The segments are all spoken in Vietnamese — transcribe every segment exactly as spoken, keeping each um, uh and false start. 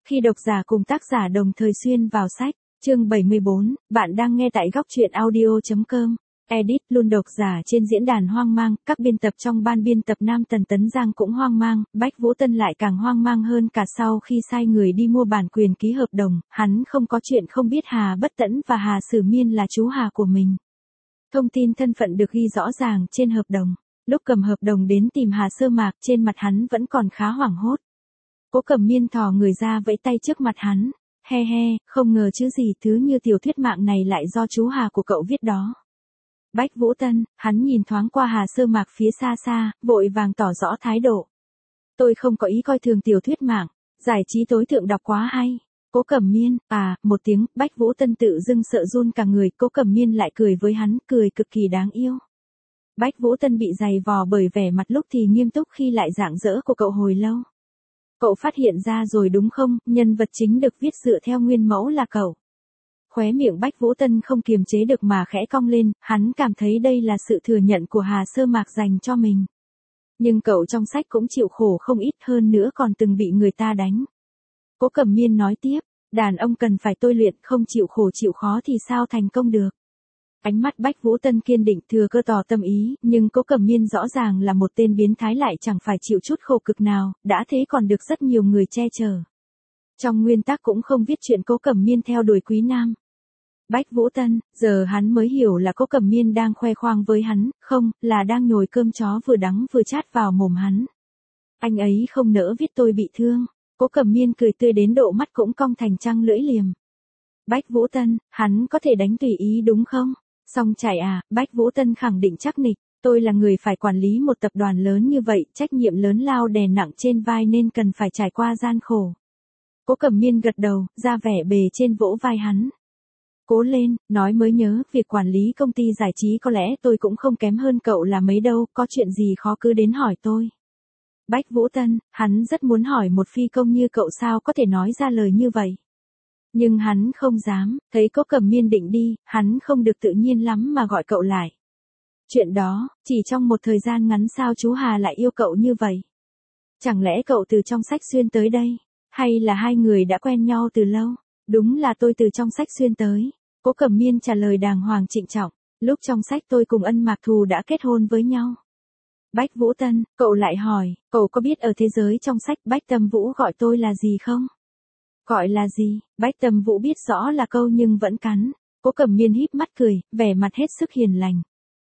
Khi độc giả cùng tác giả đồng thời xuyên vào sách, chương bảy mươi bốn, bạn đang nghe tại góc truyện audio.com. Edit luôn độc giả trên diễn đàn hoang mang, các biên tập trong ban biên tập Nam Tần Tấn Giang cũng hoang mang, Bách Vũ Tân lại càng hoang mang hơn cả sau khi sai người đi mua bản quyền ký hợp đồng, hắn không có chuyện không biết Hà Bất Tẫn và Hà Sử Miên là chú Hà của mình. Thông tin thân phận được ghi rõ ràng trên hợp đồng, lúc cầm hợp đồng đến tìm Hà Sơ Mạc trên mặt hắn vẫn còn khá hoảng hốt. Cố Cẩm Miên thò người ra vẫy tay trước mặt hắn, he he, không ngờ chứ gì thứ như tiểu thuyết mạng này lại do chú Hà của cậu viết đó. Bách Vũ Tân, hắn nhìn thoáng qua Hà Sơ Mạc phía xa xa, vội vàng tỏ rõ thái độ. Tôi không có ý coi thường tiểu thuyết mạng, giải trí tối thượng đọc quá hay. Cố Cẩm Miên, à, một tiếng, Bách Vũ Tân tự dưng sợ run cả người, Cố Cẩm Miên lại cười với hắn, cười cực kỳ đáng yêu. Bách Vũ Tân bị dày vò bởi vẻ mặt lúc thì nghiêm túc khi lại rạng rỡ của cậu hồi lâu. Cậu phát hiện ra rồi đúng không, nhân vật chính được viết dựa theo nguyên mẫu là cậu. Khóe miệng Bách Vũ Tân không kiềm chế được mà khẽ cong lên, hắn cảm thấy đây là sự thừa nhận của Hà Sơ Mạc dành cho mình. Nhưng cậu trong sách cũng chịu khổ không ít, hơn nữa còn từng bị người ta đánh. Cố Cẩm Miên nói tiếp, đàn ông cần phải tôi luyện, không chịu khổ chịu khó thì sao thành công được. Ánh mắt Bách Vũ Tân kiên định thừa cơ tỏ tâm ý, nhưng Cố Cẩm Miên rõ ràng là một tên biến thái lại chẳng phải chịu chút khổ cực nào, đã thế còn được rất nhiều người che chở. Trong nguyên tắc cũng không viết chuyện Cố Cẩm Miên theo đuổi quý nam. Bách Vũ Tân, giờ hắn mới hiểu là Cố Cẩm Miên đang khoe khoang với hắn, không, là đang nhồi cơm chó vừa đắng vừa chát vào mồm hắn. Anh ấy không nỡ viết tôi bị thương. Cố Cẩm Miên cười tươi đến độ mắt cũng cong thành trăng lưỡi liềm. Bách Vũ Tân, hắn có thể đánh tùy ý đúng không? Xong chạy à, Bách Vũ Tân khẳng định chắc nịch, tôi là người phải quản lý một tập đoàn lớn như vậy, trách nhiệm lớn lao đè nặng trên vai nên cần phải trải qua gian khổ. Cố Cẩm Miên gật đầu, ra vẻ bề trên vỗ vai hắn. Cố lên, nói mới nhớ, việc quản lý công ty giải trí có lẽ tôi cũng không kém hơn cậu là mấy đâu, có chuyện gì khó cứ đến hỏi tôi. Bách Vũ Tân, hắn rất muốn hỏi một phi công như cậu sao có thể nói ra lời như vậy. Nhưng hắn không dám, thấy Cố Cẩm Miên định đi, hắn không được tự nhiên lắm mà gọi cậu lại. Chuyện đó, chỉ trong một thời gian ngắn sao chú Hà lại yêu cậu như vậy? Chẳng lẽ cậu từ trong sách xuyên tới đây? Hay là hai người đã quen nhau từ lâu? Đúng là tôi từ trong sách xuyên tới. Cố Cẩm Miên trả lời đàng hoàng trịnh trọng, lúc trong sách tôi cùng Ân Mạc Thù đã kết hôn với nhau. Bách Vũ Tân, cậu lại hỏi, cậu có biết ở thế giới trong sách Bách Tâm Vũ gọi tôi là gì không? Gọi là gì? Bách Tâm Vũ biết rõ là câu nhưng vẫn cắn. Cố Cẩm Miên híp mắt cười, vẻ mặt hết sức hiền lành.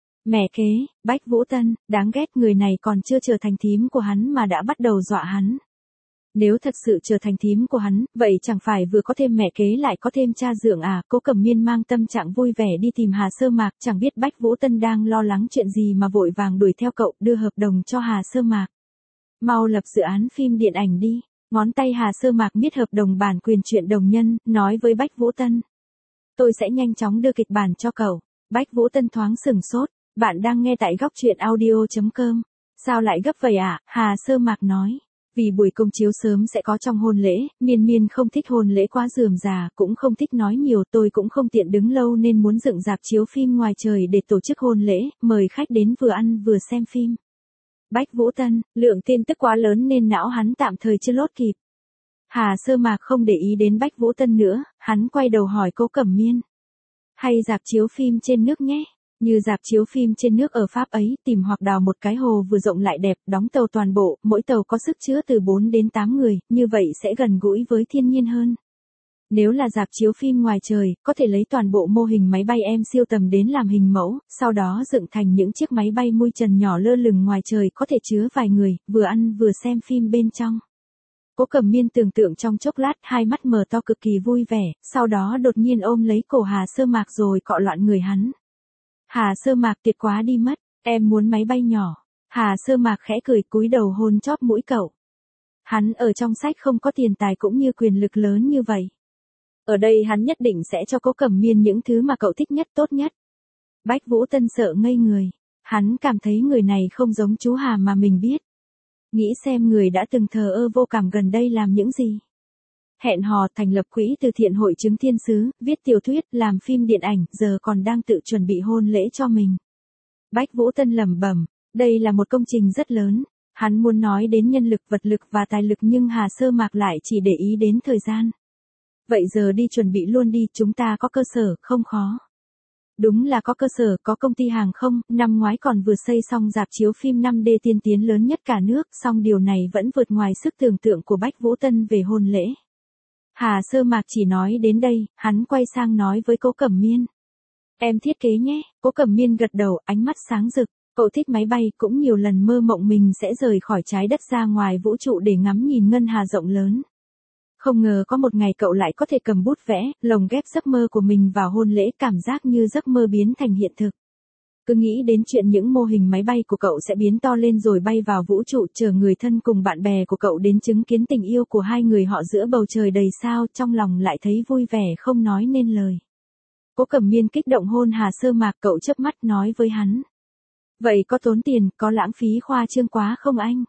Mẹ kế, Bách Vũ Tân, đáng ghét, người này còn chưa trở thành thím của hắn mà đã bắt đầu dọa hắn. Nếu thật sự trở thành thím của hắn, vậy chẳng phải vừa có thêm mẹ kế lại có thêm cha dượng à? Cố Cẩm Miên mang tâm trạng vui vẻ đi tìm Hà Sơ Mạc, chẳng biết Bách Vũ Tân đang lo lắng chuyện gì mà vội vàng đuổi theo cậu, đưa hợp đồng cho Hà Sơ Mạc. Mau lập dự án phim điện ảnh đi. Ngón tay Hà Sơ Mạc miết hợp đồng bản quyền truyện đồng nhân, nói với Bách Vũ Tân. Tôi sẽ nhanh chóng đưa kịch bản cho cậu. Bách Vũ Tân thoáng sừng sốt, bạn đang nghe tại góc truyện audio.com. Sao lại gấp vậy ạ? À? Hà Sơ Mạc nói. Vì buổi công chiếu sớm sẽ có trong hôn lễ, Miên Miên không thích hôn lễ quá rườm rà, cũng không thích nói nhiều, tôi cũng không tiện đứng lâu nên muốn dựng rạp chiếu phim ngoài trời để tổ chức hôn lễ, mời khách đến vừa ăn vừa xem phim. Bách Vũ Tân, lượng tin tức quá lớn nên não hắn tạm thời chưa lốt kịp. Hà Sơ Mạc không để ý đến Bách Vũ Tân nữa, hắn quay đầu hỏi Cố Cẩm Miên. Hay rạp chiếu phim trên nước nhé? Như rạp chiếu phim trên nước ở Pháp ấy, tìm hoặc đào một cái hồ vừa rộng lại đẹp, đóng tàu toàn bộ, mỗi tàu có sức chứa từ bốn đến tám người, như vậy sẽ gần gũi với thiên nhiên hơn. Nếu là rạp chiếu phim ngoài trời, có thể lấy toàn bộ mô hình máy bay em siêu tầm đến làm hình mẫu, sau đó dựng thành những chiếc máy bay mui trần nhỏ lơ lửng ngoài trời có thể chứa vài người, vừa ăn vừa xem phim bên trong. Cố Cẩm Miên tưởng tượng trong chốc lát, hai mắt mở to cực kỳ vui vẻ, sau đó đột nhiên ôm lấy cổ Hà Sơ Mạc rồi cọ loạn người hắn. Hà Sơ Mạc tuyệt quá đi mất, em muốn máy bay nhỏ. Hà Sơ Mạc khẽ cười cúi đầu hôn chóp mũi cậu. Hắn ở trong sách không có tiền tài cũng như quyền lực lớn như vậy. Ở đây hắn nhất định sẽ cho Cố Cẩm Miên những thứ mà cậu thích nhất tốt nhất. Bách Vũ Tân sợ ngây người. Hắn cảm thấy người này không giống chú Hà mà mình biết. Nghĩ xem người đã từng thờ ơ vô cảm gần đây làm những gì. Hẹn hò, thành lập quỹ từ thiện hội chứng thiên sứ, viết tiểu thuyết, làm phim điện ảnh, giờ còn đang tự chuẩn bị hôn lễ cho mình. Bách Vũ Tân lẩm bẩm, đây là một công trình rất lớn. Hắn muốn nói đến nhân lực, vật lực và tài lực nhưng Hà Sơ Mạc lại chỉ để ý đến thời gian. Vậy giờ đi chuẩn bị luôn đi, chúng ta có cơ sở, không khó. Đúng là có cơ sở, có công ty hàng không, năm ngoái còn vừa xây xong rạp chiếu phim năm D tiên tiến lớn nhất cả nước, song điều này vẫn vượt ngoài sức tưởng tượng của Bách Vũ Tân về hôn lễ. Hà Sơ Mạc chỉ nói đến đây, hắn quay sang nói với Cố Cẩm Miên. Em thiết kế nhé, Cố Cẩm Miên gật đầu, ánh mắt sáng rực, cậu thích máy bay, cũng nhiều lần mơ mộng mình sẽ rời khỏi trái đất ra ngoài vũ trụ để ngắm nhìn ngân hà rộng lớn. Không ngờ có một ngày cậu lại có thể cầm bút vẽ, lồng ghép giấc mơ của mình vào hôn lễ, cảm giác như giấc mơ biến thành hiện thực. Cứ nghĩ đến chuyện những mô hình máy bay của cậu sẽ biến to lên rồi bay vào vũ trụ, chờ người thân cùng bạn bè của cậu đến chứng kiến tình yêu của hai người họ giữa bầu trời đầy sao, trong lòng lại thấy vui vẻ không nói nên lời. Cố Cẩm Miên kích động hôn Hà Sơ Mạc, cậu chớp mắt nói với hắn. Vậy có tốn tiền, có lãng phí khoa trương quá không anh?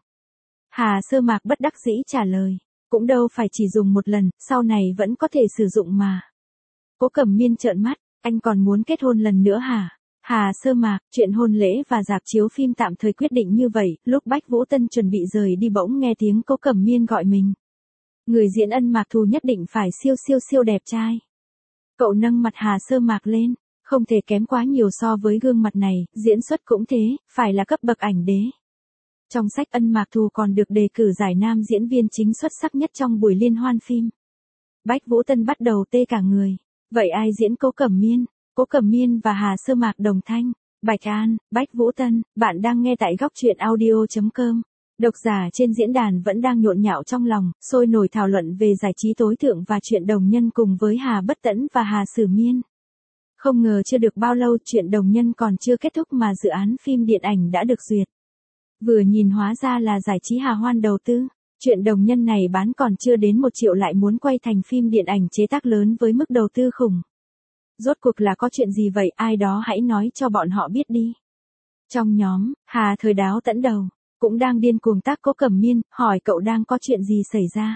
Hà Sơ Mạc bất đắc dĩ trả lời. Cũng đâu phải chỉ dùng một lần, sau này vẫn có thể sử dụng mà. Cố Cẩm Miên trợn mắt, anh còn muốn kết hôn lần nữa hả? Hà Sơ Mạc, chuyện hôn lễ và rạp chiếu phim tạm thời quyết định như vậy, lúc Bách Vũ Tân chuẩn bị rời đi bỗng nghe tiếng Cố Cẩm Miên gọi mình. Người diễn Ân Mạc Thù nhất định phải siêu siêu siêu đẹp trai. Cậu nâng mặt Hà Sơ Mạc lên, không thể kém quá nhiều so với gương mặt này, diễn xuất cũng thế, phải là cấp bậc ảnh đế. Trong sách Ân Mạc Thù còn được đề cử giải nam diễn viên chính xuất sắc nhất trong buổi liên hoan phim. Bách Vũ Tân bắt đầu tê cả người. Vậy ai diễn Cố Cẩm Miên? Cố Cẩm Miên và Hà Sơ Mạc đồng thanh. Bạch An, Bách Vũ Tân, bạn đang nghe tại góc truyện audio chấm com. Độc giả trên diễn đàn vẫn đang nhộn nhạo trong lòng, sôi nổi thảo luận về giải trí tối thượng và chuyện đồng nhân cùng với Hà Bất Tẫn và Hà Sử Miên. Không ngờ chưa được bao lâu chuyện đồng nhân còn chưa kết thúc mà dự án phim điện ảnh đã được duyệt. Vừa nhìn hóa ra là giải trí Hà Hoan đầu tư. Chuyện đồng nhân này bán còn chưa đến một triệu lại muốn quay thành phim điện ảnh chế tác lớn với mức đầu tư khủng. Rốt cuộc là có chuyện gì vậy, ai đó hãy nói cho bọn họ biết đi. Trong nhóm, Hà Thời Đáo tẫn đầu, cũng đang điên cuồng tác Cố Cẩm Miên, hỏi cậu đang có chuyện gì xảy ra.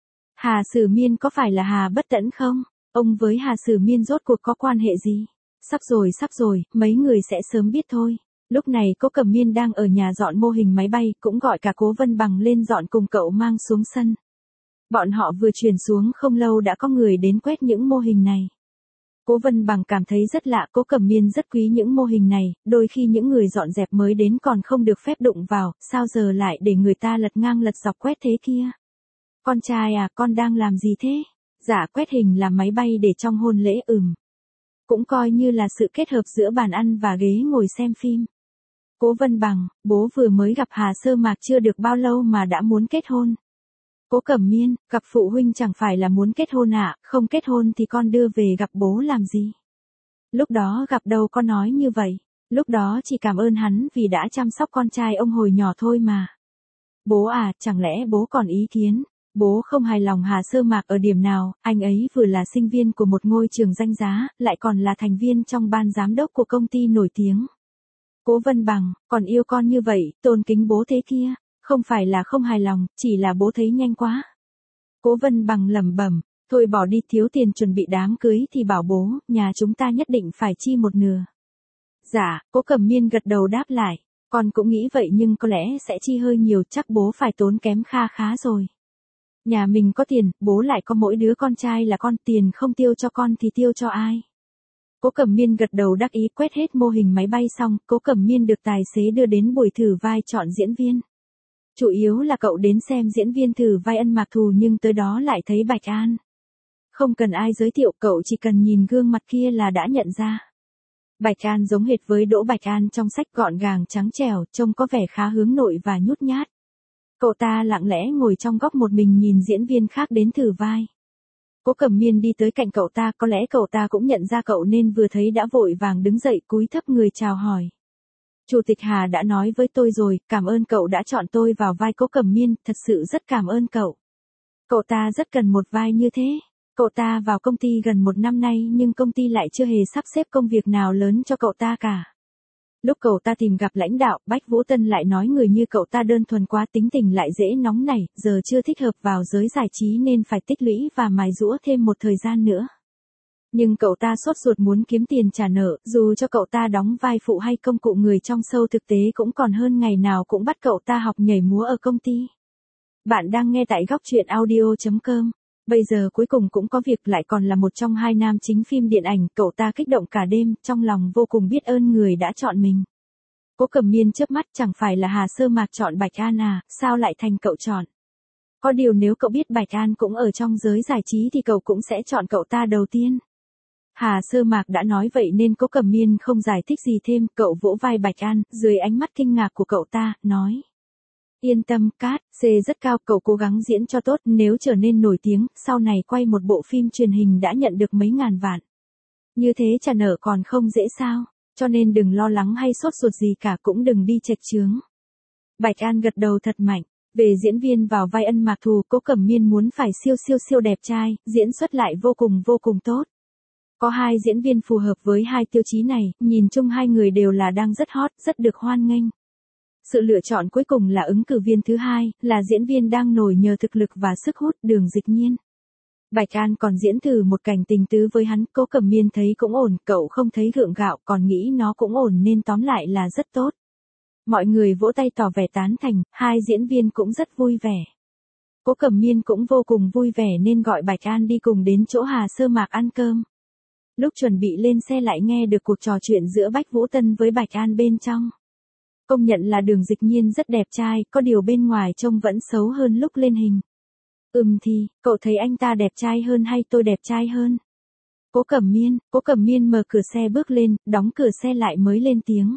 Hà Sử Miên có phải là Hà Bất Tẫn không? Ông với Hà Sử Miên rốt cuộc có quan hệ gì? Sắp rồi sắp rồi, mấy người sẽ sớm biết thôi. Lúc này Cố Cẩm Miên đang ở nhà dọn mô hình máy bay, cũng gọi cả Cố Vân Bằng lên dọn cùng cậu mang xuống sân. Bọn họ vừa chuyển xuống không lâu đã có người đến quét những mô hình này. Cố Vân Bằng cảm thấy rất lạ, Cố Cẩm Miên rất quý những mô hình này, đôi khi những người dọn dẹp mới đến còn không được phép đụng vào, sao giờ lại để người ta lật ngang lật dọc quét thế kia? Con trai à, con đang làm gì thế? Dạ quét hình làm máy bay để trong hôn lễ ừm. Cũng coi như là sự kết hợp giữa bàn ăn và ghế ngồi xem phim. Cố Vân Bằng, bố vừa mới gặp Hà Sơ Mạc chưa được bao lâu mà đã muốn kết hôn. Cố Cẩm Miên, gặp phụ huynh chẳng phải là muốn kết hôn ạ, à, không kết hôn thì con đưa về gặp bố làm gì? Lúc đó gặp đâu có nói như vậy, lúc đó chỉ cảm ơn hắn vì đã chăm sóc con trai ông hồi nhỏ thôi mà. Bố à, chẳng lẽ bố còn ý kiến? Bố không hài lòng Hà Sơ Mạc ở điểm nào, anh ấy vừa là sinh viên của một ngôi trường danh giá, lại còn là thành viên trong ban giám đốc của công ty nổi tiếng. Cố Vân Bằng, còn yêu con như vậy, tôn kính bố thế kia, không phải là không hài lòng, chỉ là bố thấy nhanh quá. Cố Vân Bằng lẩm bẩm, thôi bỏ đi, thiếu tiền chuẩn bị đám cưới thì bảo bố, nhà chúng ta nhất định phải chi một nửa. Dạ, Cố Cẩm Miên gật đầu đáp lại, con cũng nghĩ vậy nhưng có lẽ sẽ chi hơi nhiều, chắc bố phải tốn kém kha khá rồi. Nhà mình có tiền, bố lại có mỗi đứa con trai là con, tiền không tiêu cho con thì tiêu cho ai? Cố Cẩm Miên gật đầu đắc ý, quét hết mô hình máy bay xong, Cố Cẩm Miên được tài xế đưa đến buổi thử vai chọn diễn viên. Chủ yếu là cậu đến xem diễn viên thử vai Ân Mạc Thù nhưng tới đó lại thấy Bạch An. Không cần ai giới thiệu, cậu chỉ cần nhìn gương mặt kia là đã nhận ra. Bạch An giống hệt với Đỗ Bạch An trong sách, gọn gàng trắng trẻo, trông có vẻ khá hướng nội và nhút nhát. Cậu ta lặng lẽ ngồi trong góc một mình nhìn diễn viên khác đến thử vai. Cố Cẩm Miên đi tới cạnh cậu ta, có lẽ cậu ta cũng nhận ra cậu nên vừa thấy đã vội vàng đứng dậy cúi thấp người chào hỏi. Chủ tịch Hà đã nói với tôi rồi, cảm ơn cậu đã chọn tôi vào vai Cố Cẩm Miên, thật sự rất cảm ơn cậu. Cậu ta rất cần một vai như thế. Cậu ta vào công ty gần một năm nay nhưng công ty lại chưa hề sắp xếp công việc nào lớn cho cậu ta cả. Lúc cậu ta tìm gặp lãnh đạo, Bách Vũ Tân lại nói người như cậu ta đơn thuần quá, tính tình lại dễ nóng nảy, giờ chưa thích hợp vào giới giải trí nên phải tích lũy và mài giũa thêm một thời gian nữa. Nhưng cậu ta sốt ruột muốn kiếm tiền trả nợ, dù cho cậu ta đóng vai phụ hay công cụ người trong show thực tế cũng còn hơn ngày nào cũng bắt cậu ta học nhảy múa ở công ty. Bạn đang nghe tại góc truyện audio chấm com. Bây giờ cuối cùng cũng có việc, lại còn là một trong hai nam chính phim điện ảnh, cậu ta kích động cả đêm, trong lòng vô cùng biết ơn người đã chọn mình. Cố Cẩm Miên chớp mắt, chẳng phải là Hà Sơ Mạc chọn Bạch An à, sao lại thành cậu chọn? Có điều nếu cậu biết Bạch An cũng ở trong giới giải trí thì cậu cũng sẽ chọn cậu ta đầu tiên. Hà Sơ Mạc đã nói vậy nên Cố Cẩm Miên không giải thích gì thêm, cậu vỗ vai Bạch An, dưới ánh mắt kinh ngạc của cậu ta, nói. Yên tâm, cát, xê rất cao, cậu cố gắng diễn cho tốt, nếu trở nên nổi tiếng, sau này quay một bộ phim truyền hình đã nhận được mấy ngàn vạn. Như thế trả nợ còn không dễ sao, cho nên đừng lo lắng hay sốt ruột gì cả, cũng đừng đi chệch chướng. Bạch An gật đầu thật mạnh. Về diễn viên vào vai Ân Mạc Thù, Cố Cẩm Miên muốn phải siêu siêu siêu đẹp trai, diễn xuất lại vô cùng vô cùng tốt. Có hai diễn viên phù hợp với hai tiêu chí này, nhìn chung hai người đều là đang rất hot, rất được hoan nghênh. Sự lựa chọn cuối cùng là ứng cử viên thứ hai, là diễn viên đang nổi nhờ thực lực và sức hút, Đường Dịch Nhiên. Bạch An còn diễn thử một cảnh tình tứ với hắn, Cố Cẩm Miên thấy cũng ổn, cậu không thấy gượng gạo, còn nghĩ nó cũng ổn nên tóm lại là rất tốt. Mọi người vỗ tay tỏ vẻ tán thành, hai diễn viên cũng rất vui vẻ. Cố Cẩm Miên cũng vô cùng vui vẻ nên gọi Bạch An đi cùng đến chỗ Hà Sơ Mạc ăn cơm. Lúc chuẩn bị lên xe lại nghe được cuộc trò chuyện giữa Bách Vũ Tân với Bạch An bên trong. Công nhận là Đường Dịch Nhiên rất đẹp trai, có điều bên ngoài trông vẫn xấu hơn lúc lên hình. Ừm thì, cậu thấy anh ta đẹp trai hơn hay tôi đẹp trai hơn? Cố Cẩm Miên, Cố Cẩm Miên mở cửa xe bước lên, đóng cửa xe lại mới lên tiếng.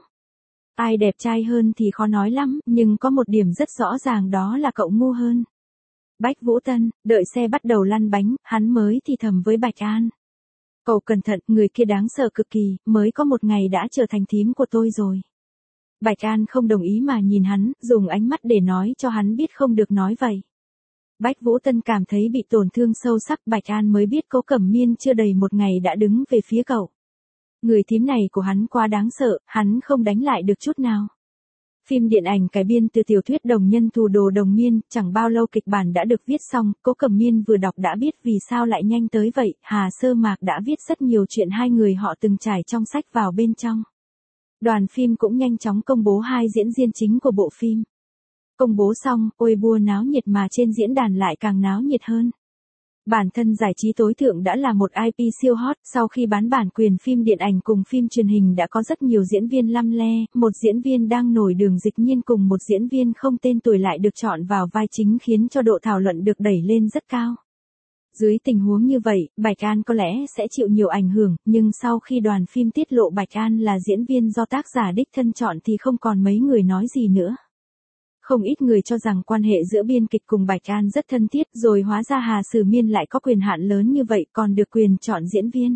Ai đẹp trai hơn thì khó nói lắm, nhưng có một điểm rất rõ ràng đó là cậu ngu hơn. Bách Vũ Tân, đợi xe bắt đầu lăn bánh, hắn mới thì thầm với Bạch An. Cậu cẩn thận, người kia đáng sợ cực kỳ, mới có một ngày đã trở thành thím của tôi rồi. Bạch An không đồng ý mà nhìn hắn, dùng ánh mắt để nói cho hắn biết không được nói vậy. Bách Vũ Tân cảm thấy bị tổn thương sâu sắc, Bạch An mới biết Cố Cẩm Miên chưa đầy một ngày đã đứng về phía cậu. Người thím này của hắn quá đáng sợ, hắn không đánh lại được chút nào. Phim điện ảnh cải biên từ tiểu thuyết Đồng Nhân Thù Đồ Đồng Miên, chẳng bao lâu kịch bản đã được viết xong, Cố Cẩm Miên vừa đọc đã biết vì sao lại nhanh tới vậy, Hà Sơ Mạc đã viết rất nhiều chuyện hai người họ từng trải trong sách vào bên trong. Đoàn phim cũng nhanh chóng công bố hai diễn viên chính của bộ phim. Công bố xong, ôi bua náo nhiệt mà trên diễn đàn lại càng náo nhiệt hơn. Bản thân giải trí tối thượng đã là một i pê siêu hot, sau khi bán bản quyền phim điện ảnh cùng phim truyền hình đã có rất nhiều diễn viên lăm le, một diễn viên đang nổi Đường Dịch Nhiên cùng một diễn viên không tên tuổi lại được chọn vào vai chính khiến cho độ thảo luận được đẩy lên rất cao. Dưới tình huống như vậy, Bạch An có lẽ sẽ chịu nhiều ảnh hưởng, nhưng sau khi đoàn phim tiết lộ Bạch An là diễn viên do tác giả đích thân chọn thì không còn mấy người nói gì nữa. Không ít người cho rằng quan hệ giữa biên kịch cùng Bạch An rất thân thiết, rồi hóa ra Hà Sử Miên lại có quyền hạn lớn như vậy, còn được quyền chọn diễn viên.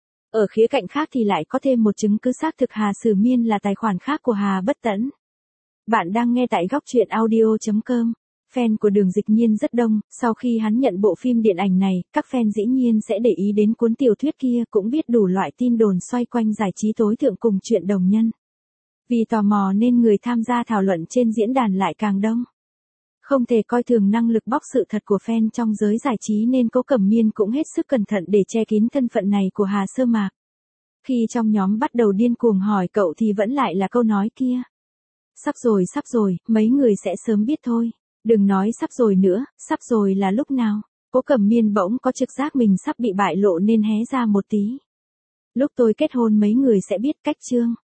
Ở khía cạnh khác thì lại có thêm một chứng cứ xác thực Hà Sử Miên là tài khoản khác của Hà Bất Tẫn. Bạn đang nghe tại góc truyện audio chấm com. Fan của Đường Dịch Nhiên rất đông, sau khi hắn nhận bộ phim điện ảnh này, các fan dĩ nhiên sẽ để ý đến cuốn tiểu thuyết kia, cũng biết đủ loại tin đồn xoay quanh giải trí tối thượng cùng chuyện đồng nhân. Vì tò mò nên người tham gia thảo luận trên diễn đàn lại càng đông. Không thể coi thường năng lực bóc sự thật của fan trong giới giải trí nên Cố Cẩm Miên cũng hết sức cẩn thận để che kín thân phận này của Hà Sơ Mạc. Khi trong nhóm bắt đầu điên cuồng hỏi cậu thì vẫn lại là câu nói kia. Sắp rồi sắp rồi, mấy người sẽ sớm biết thôi. Đừng nói sắp rồi nữa, sắp rồi là lúc nào? Cố Cẩm Miên bỗng có trực giác mình sắp bị bại lộ nên hé ra một tí. Lúc tôi kết hôn mấy người sẽ biết, cách chương.